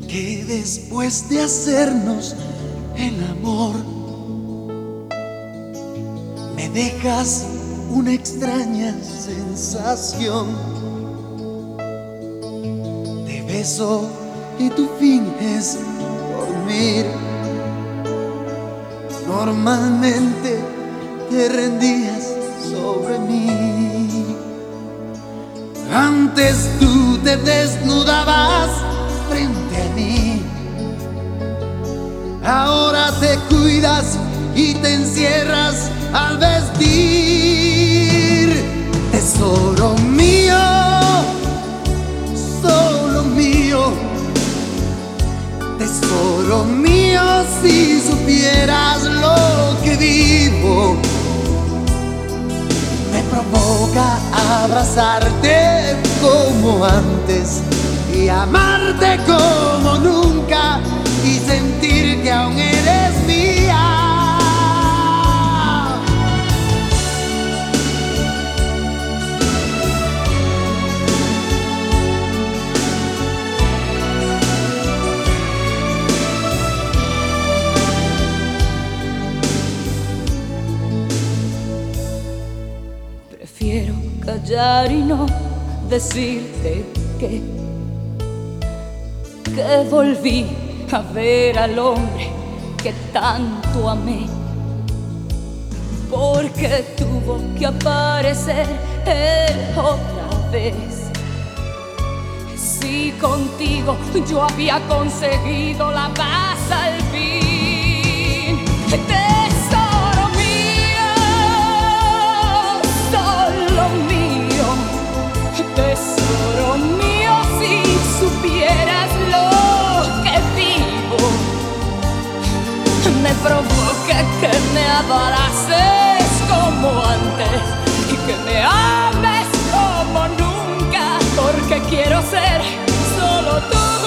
que después de hacernos el amor me dejas una extraña sensación. Te beso y tú finges dormir. Normalmente te rendías sobre mí. Antes tú te desnudabas frente a mí. Ahora te cuidas y te encierras al vestir. Tesoro mío, solo mío. Tesoro mío, si supieras lo que vivo. Me provoca abrazarte como antes y amarte como nunca y sentir que aún eres mía. Prefiero callar y no decirte que volví a ver al hombre que tanto amé, porque tuvo que aparecer él otra vez. Si contigo yo había conseguido la paz al fin. Tesoro mío, solo mío. Tesoro mío, si supieras lo que vivo. Me provoca que me abraces como antes y que me ames como nunca, porque quiero ser solo tú.